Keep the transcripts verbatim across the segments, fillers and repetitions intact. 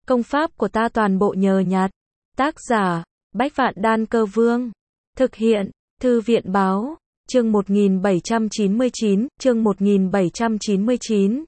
Công pháp của ta toàn bộ nhờ nhặt. Tác giả, Bách Vạn Đan Cơ Vương. Thực hiện, Thư viện Báo. Chương một nghìn bảy trăm chín mươi chín, chương một nghìn bảy trăm chín mươi chín.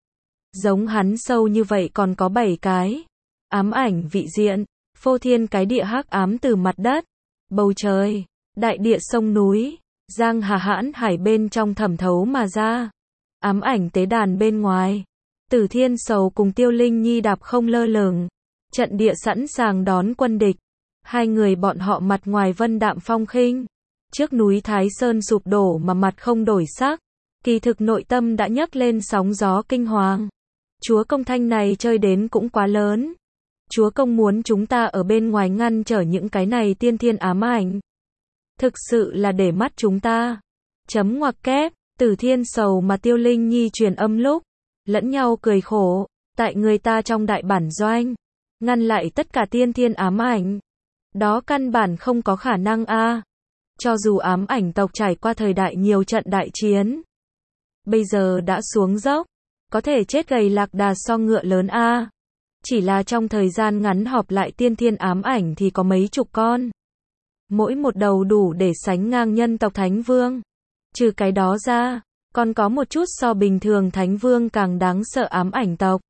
Giống hắn sâu như vậy còn có bảy cái. Ám ảnh vị diện, phô thiên cái địa hắc ám từ mặt đất, bầu trời, đại địa sông núi, giang hà hãn hải bên trong thẩm thấu mà ra. Ám ảnh tế đàn bên ngoài, Tử Thiên Sầu cùng Tiêu Linh Nhi đạp không lơ lửng, trận địa sẵn sàng đón quân địch. Hai người bọn họ mặt ngoài vân đạm phong khinh, trước núi Thái Sơn sụp đổ mà mặt không đổi sắc, kỳ thực nội tâm đã nhấc lên sóng gió kinh hoàng. Chúa công thanh này chơi đến cũng quá lớn. Chúa công muốn chúng ta ở bên ngoài ngăn trở những cái này tiên thiên ám ảnh. Thực sự là để mắt chúng ta. Chấm ngoặc kép, Tử Thiên Sầu mà Tiêu Linh Nhi truyền âm lúc, lẫn nhau cười khổ, tại người ta trong đại bản doanh, ngăn lại tất cả tiên thiên ám ảnh. Đó căn bản không có khả năng a. À. Cho dù ám ảnh tộc trải qua thời đại nhiều trận đại chiến, bây giờ đã xuống dốc, có thể chết gầy lạc đà so ngựa lớn a. À. Chỉ là trong thời gian ngắn họp lại tiên thiên ám ảnh thì có mấy chục con. Mỗi một đầu đủ để sánh ngang nhân tộc Thánh Vương. Trừ cái đó ra, còn có một chút so bình thường Thánh Vương càng đáng sợ ám ảnh tộc.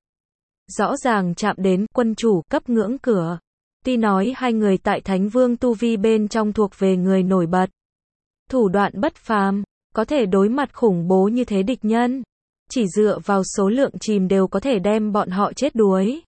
Rõ ràng chạm đến quân chủ cấp ngưỡng cửa. Tuy nói hai người tại Thánh Vương tu vi bên trong thuộc về người nổi bật. Thủ đoạn bất phàm, có thể đối mặt khủng bố như thế địch nhân. Chỉ dựa vào số lượng chìm đều có thể đem bọn họ chết đuối.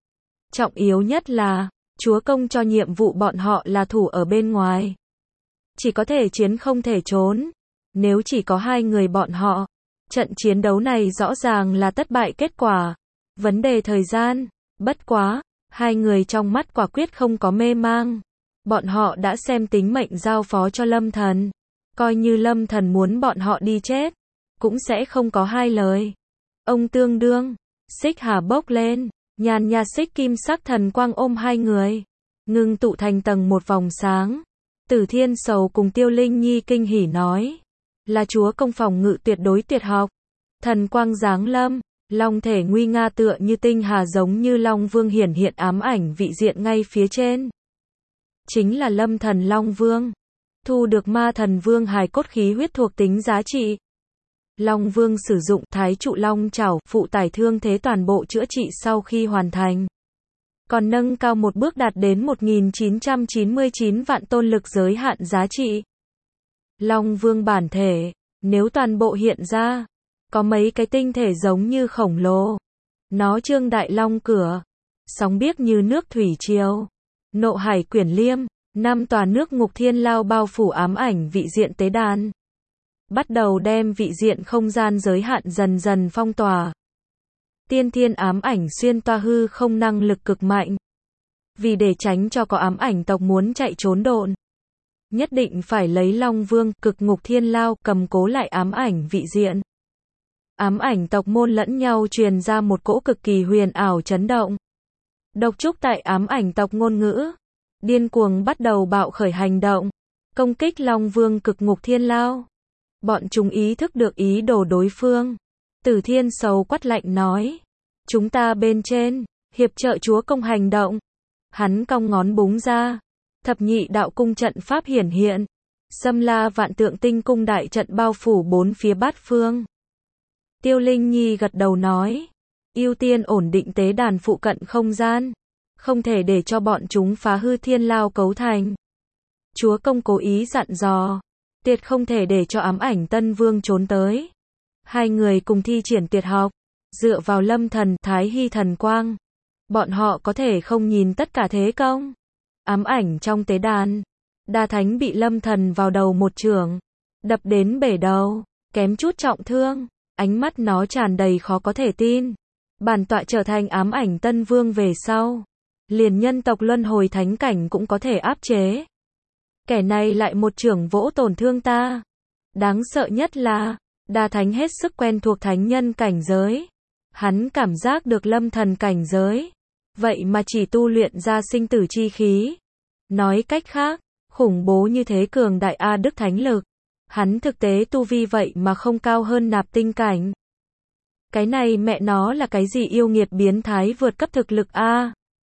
Trọng yếu nhất là, chúa công cho nhiệm vụ bọn họ là thủ ở bên ngoài. Chỉ có thể chiến không thể trốn. Nếu chỉ có hai người bọn họ, trận chiến đấu này rõ ràng là thất bại kết quả. Vấn đề thời gian, bất quá, hai người trong mắt quả quyết không có mê mang. Bọn họ đã xem tính mệnh giao phó cho Lâm Thần. Coi như Lâm Thần muốn bọn họ đi chết, cũng sẽ không có hai lời. Ông tương đương, xích hà bốc lên, nhàn nhạt xích kim sắc thần quang ôm hai người, ngưng tụ thành tầng một vòng sáng. Tử Thiên Sầu cùng Tiêu Linh Nhi kinh hỉ nói, là chúa công phòng ngự tuyệt đối tuyệt học. Thần quang giáng lâm, long thể nguy nga tựa như tinh hà giống như Long Vương hiển hiện ám ảnh vị diện ngay phía trên. Chính là Lâm Thần Long Vương, thu được Ma Thần Vương hài cốt khí huyết thuộc tính giá trị. Long Vương sử dụng Thái trụ long trảo phụ tải thương thế toàn bộ chữa trị sau khi hoàn thành. Còn nâng cao một bước đạt đến một nghìn chín trăm chín mươi chín vạn tôn lực giới hạn giá trị. Long Vương bản thể, nếu toàn bộ hiện ra, có mấy cái tinh thể giống như khổng lồ. Nó trương đại long cửa, sóng biếc như nước thủy triều, nộ hải quyển liêm, năm tòa nước ngục thiên lao bao phủ ám ảnh vị diện tế đàn. Bắt đầu đem vị diện không gian giới hạn dần dần phong tỏa. Tiên thiên ám ảnh xuyên toa hư không năng lực cực mạnh. Vì để tránh cho có ám ảnh tộc muốn chạy trốn độn, nhất định phải lấy Long Vương cực ngục thiên lao cầm cố lại ám ảnh vị diện. Ám ảnh tộc môn lẫn nhau truyền ra một cỗ cực kỳ huyền ảo chấn động. Độc trúc tại ám ảnh tộc ngôn ngữ, điên cuồng bắt đầu bạo khởi hành động, công kích Long Vương cực ngục thiên lao. Bọn chúng ý thức được ý đồ đối phương. Tử Thiên Sầu quát lạnh nói, chúng ta bên trên, hiệp trợ chúa công hành động. Hắn cong ngón búng ra, thập nhị đạo cung trận pháp hiển hiện, xâm la vạn tượng tinh cung đại trận bao phủ bốn phía bát phương. Tiêu Linh Nhi gật đầu nói, ưu tiên ổn định tế đàn phụ cận không gian, không thể để cho bọn chúng phá hư thiên lao cấu thành. Chúa công cố ý dặn dò, tuyệt không thể để cho ám ảnh Tân Vương trốn tới. Hai người cùng thi triển tuyệt học, dựa vào Lâm Thần, Thái Hy thần quang, bọn họ có thể không nhìn tất cả thế công. Ám ảnh trong tế đàn, Đa Thánh bị Lâm Thần vào đầu một chưởng, đập đến bể đầu, kém chút trọng thương, ánh mắt nó tràn đầy khó có thể tin. Bản tọa trở thành ám ảnh Tân Vương về sau, liền nhân tộc luân hồi thánh cảnh cũng có thể áp chế. Kẻ này lại một chưởng vỗ tổn thương ta. Đáng sợ nhất là, Đa Thánh hết sức quen thuộc thánh nhân cảnh giới. Hắn cảm giác được Lâm Thần cảnh giới, vậy mà chỉ tu luyện ra sinh tử chi khí. Nói cách khác, khủng bố như thế cường đại A Đức Thánh lực. Hắn thực tế tu vi vậy mà không cao hơn nạp tinh cảnh. Cái này mẹ nó là cái gì yêu nghiệt biến thái vượt cấp thực lực A.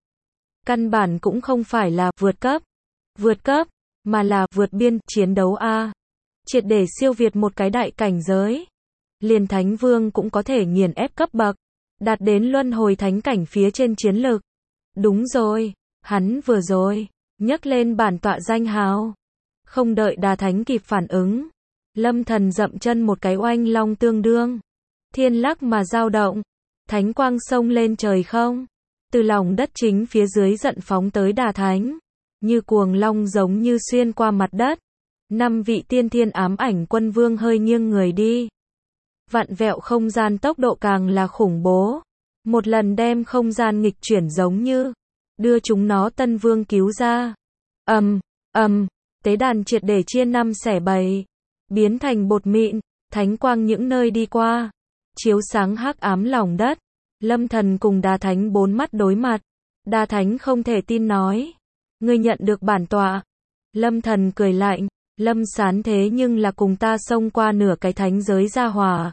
Căn bản cũng không phải là vượt cấp, vượt cấp, mà là vượt biên, chiến đấu a. Triệt để siêu việt một cái đại cảnh giới. Liền Thánh Vương cũng có thể nghiền ép cấp bậc, đạt đến luân hồi thánh cảnh phía trên chiến lực. Đúng rồi, hắn vừa rồi nhấc lên bản tọa danh hào. Không đợi Đà Thánh kịp phản ứng, Lâm Thần dậm chân một cái oanh long tương đương, thiên lắc mà dao động, thánh quang sông lên trời không. Từ lòng đất chính phía dưới giận phóng tới Đà Thánh, như cuồng long giống như xuyên qua mặt đất. Năm vị tiên thiên ám ảnh quân vương hơi nghiêng người đi. Vặn vẹo không gian tốc độ càng là khủng bố. Một lần đem không gian nghịch chuyển giống như đưa chúng nó tân vương cứu ra. Ầm, ầm, tế đàn triệt để chia năm xẻ bảy, biến thành bột mịn, thánh quang những nơi đi qua, chiếu sáng hắc ám lòng đất. Lâm Thần cùng Đà Thánh bốn mắt đối mặt. Đà Thánh không thể tin nói, ngươi nhận được bản tọa. Lâm Thần cười lạnh, Lâm Sán thế nhưng là cùng ta xông qua nửa cái thánh giới gia hỏa.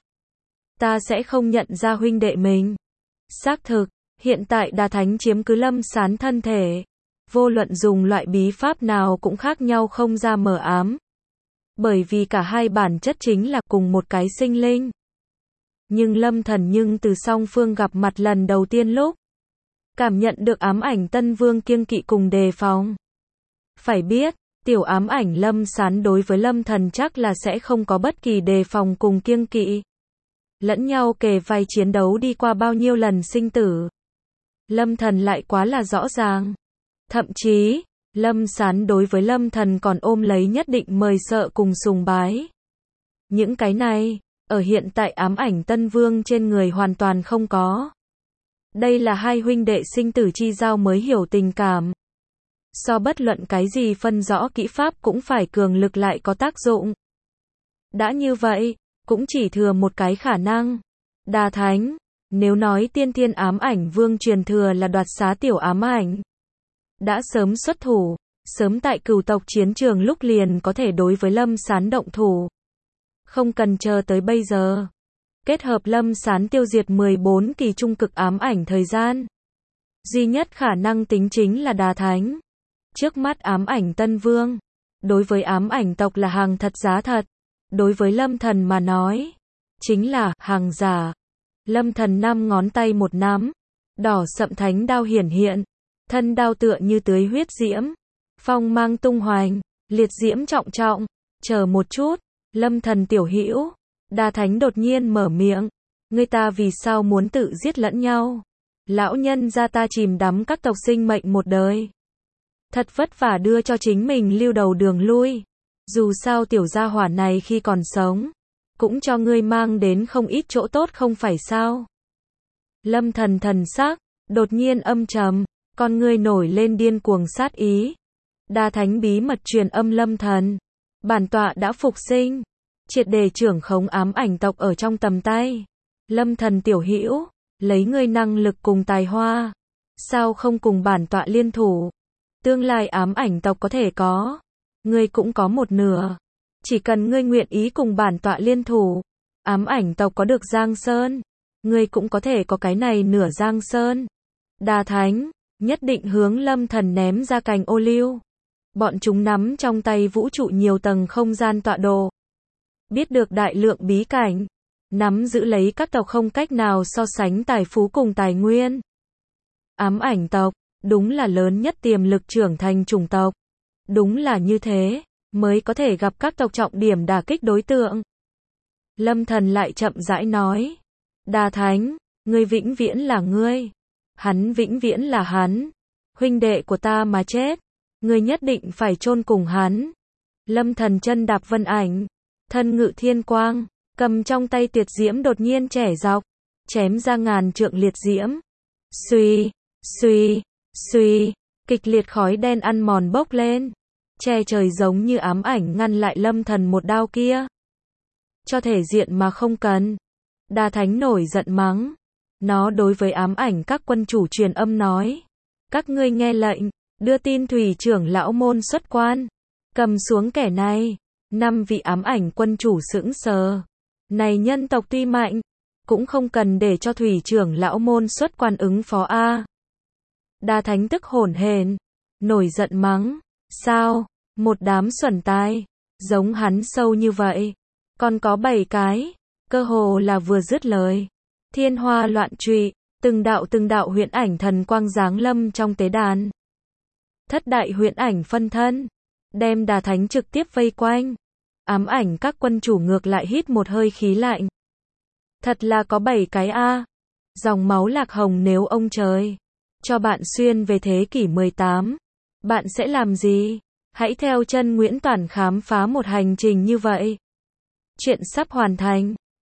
Ta sẽ không nhận ra huynh đệ mình. Xác thực, hiện tại Đà Thánh chiếm cứ Lâm Sán thân thể. Vô luận dùng loại bí pháp nào cũng khác nhau không ra mờ ám. Bởi vì cả hai bản chất chính là cùng một cái sinh linh. Nhưng Lâm Thần nhưng từ song phương gặp mặt lần đầu tiên lúc cảm nhận được ám ảnh Tân Vương kiêng kỵ cùng đề phòng. Phải biết, tiểu ám ảnh Lâm Sán đối với Lâm Thần chắc là sẽ không có bất kỳ đề phòng cùng kiêng kỵ. Lẫn nhau kề vai chiến đấu đi qua bao nhiêu lần sinh tử. Lâm Thần lại quá là rõ ràng. Thậm chí, Lâm Sán đối với Lâm Thần còn ôm lấy nhất định mời sợ cùng sùng bái. Những cái này, ở hiện tại ám ảnh Tân Vương trên người hoàn toàn không có. Đây là hai huynh đệ sinh tử chi giao mới hiểu tình cảm. So bất luận cái gì phân rõ kỹ pháp cũng phải cường lực lại có tác dụng. Đã như vậy, cũng chỉ thừa một cái khả năng. Đà Thánh, nếu nói tiên thiên ám ảnh vương truyền thừa là đoạt xá tiểu ám ảnh, đã sớm xuất thủ, sớm tại cửu tộc chiến trường lúc liền có thể đối với Lâm Sán động thủ. Không cần chờ tới bây giờ. Kết hợp Lâm Sán tiêu diệt mười bốn kỳ trung cực ám ảnh thời gian. Duy nhất khả năng tính chính là Đà Thánh. Trước mắt ám ảnh Tân Vương, đối với ám ảnh tộc là hàng thật giá thật. Đối với Lâm Thần mà nói, chính là hàng giả. Lâm Thần năm ngón tay một nắm, đỏ sậm thánh đao hiển hiện, thân đao tựa như tưới huyết diễm, phong mang tung hoành, liệt diễm trọng trọng. Chờ một chút, Lâm Thần tiểu hữu. Đà Thánh đột nhiên mở miệng, ngươi ta vì sao muốn tự giết lẫn nhau? Lão nhân gia ta chìm đắm các tộc sinh mệnh một đời, thật vất vả đưa cho chính mình lưu đầu đường lui. Dù sao tiểu gia hỏa này khi còn sống, cũng cho ngươi mang đến không ít chỗ tốt không phải sao? Lâm Thần thần sắc đột nhiên âm trầm, con ngươi nổi lên điên cuồng sát ý. Đà Thánh bí mật truyền âm Lâm Thần, bản tọa đã phục sinh, triệt để trưởng khống ám ảnh tộc ở trong tầm tay. Lâm Thần tiểu hữu, lấy ngươi năng lực cùng tài hoa, sao không cùng bản tọa liên thủ? Tương lai ám ảnh tộc có thể có, ngươi cũng có một nửa. Chỉ cần ngươi nguyện ý cùng bản tọa liên thủ, ám ảnh tộc có được Giang Sơn, ngươi cũng có thể có cái này nửa Giang Sơn. Đà Thánh nhất định hướng Lâm Thần ném ra cành ô liu. Bọn chúng nắm trong tay vũ trụ nhiều tầng không gian tọa độ, biết được đại lượng bí cảnh, nắm giữ lấy các tộc không cách nào so sánh tài phú cùng tài nguyên. Ám ảnh tộc, đúng là lớn nhất tiềm lực trưởng thành chủng tộc. Đúng là như thế, mới có thể gặp các tộc trọng điểm đả kích đối tượng. Lâm Thần lại chậm rãi nói, Đà Thánh, ngươi vĩnh viễn là ngươi, hắn vĩnh viễn là hắn. Huynh đệ của ta mà chết, ngươi nhất định phải chôn cùng hắn. Lâm Thần chân đạp vân ảnh, thân ngự thiên quang, cầm trong tay tuyệt diễm đột nhiên chẻ dọc, chém ra ngàn trượng liệt diễm. Xuy, xuy, xuy, kịch liệt khói đen ăn mòn bốc lên, che trời giống như ám ảnh ngăn lại Lâm Thần một đao kia. Cho thể diện mà không cần. Đà Thánh nổi giận mắng. Nó đối với ám ảnh các quân chủ truyền âm nói, các ngươi nghe lệnh, đưa tin thủy trưởng lão môn xuất quan, cầm xuống kẻ này. Năm vị ám ảnh quân chủ sững sờ. Này nhân tộc tuy mạnh, cũng không cần để cho thủy trưởng lão môn xuất quan ứng phó a. Đa Thánh tức hổn hển, nổi giận mắng. Sao? Một đám xuẩn tai. Giống hắn sâu như vậy. Còn có bảy cái. Cơ hồ là vừa dứt lời. Thiên hoa loạn trụy. Từng đạo từng đạo huyễn ảnh thần quang giáng lâm trong tế đàn. Thất đại huyễn ảnh phân thân. Đem Đà Thánh trực tiếp vây quanh. Ám ảnh các quân chủ ngược lại hít một hơi khí lạnh. Thật là có bảy cái a. Dòng máu lạc hồng nếu ông trời cho bạn xuyên về thế kỷ mười tám, bạn sẽ làm gì? Hãy theo chân Nguyễn Toản khám phá một hành trình như vậy. Chuyện sắp hoàn thành.